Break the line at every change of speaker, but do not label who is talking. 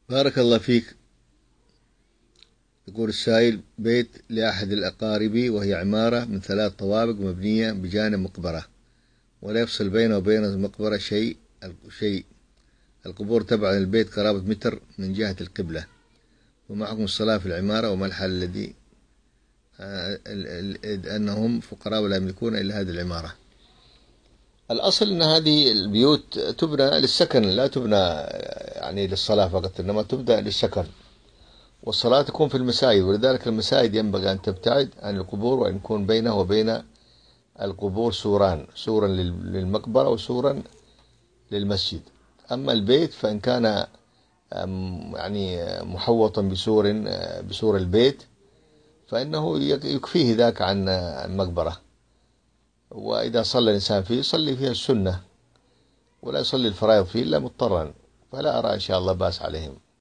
بارك الله فيك. يقول السائل: بيت لأحد الأقارب وهي عمارة من 3 طوابق مبنية بجانب مقبرة، ولا يفصل بينه وبين المقبرة شيء. القبور تبع البيت قرابة متر من جهة القبلة، وما حكم الصلاة في العمارة وما الحل الذي أنهم فقراء ولا يملكون إلا هذه العمارة؟ الأصل أن هذه البيوت تبنى للسكن، لا تبنى يعني للصلاة فقط، إنما تبنى للسكن، والصلاة تكون في المساجد، ولذلك المساجد ينبغي أن تبتعد عن القبور، وأن يكون بينه وبين القبور سورا للمقبرة وسورا للمسجد. أما البيت فإن كان يعني محوطا بسور البيت، فإنه يكفيه ذاك عن المقبرة، وإذا صلى الإنسان فيه يصلي فيها السنة، ولا يصلي الفرائض فيه إلا مضطرا، فلا أرى إن شاء الله بأس عليهم.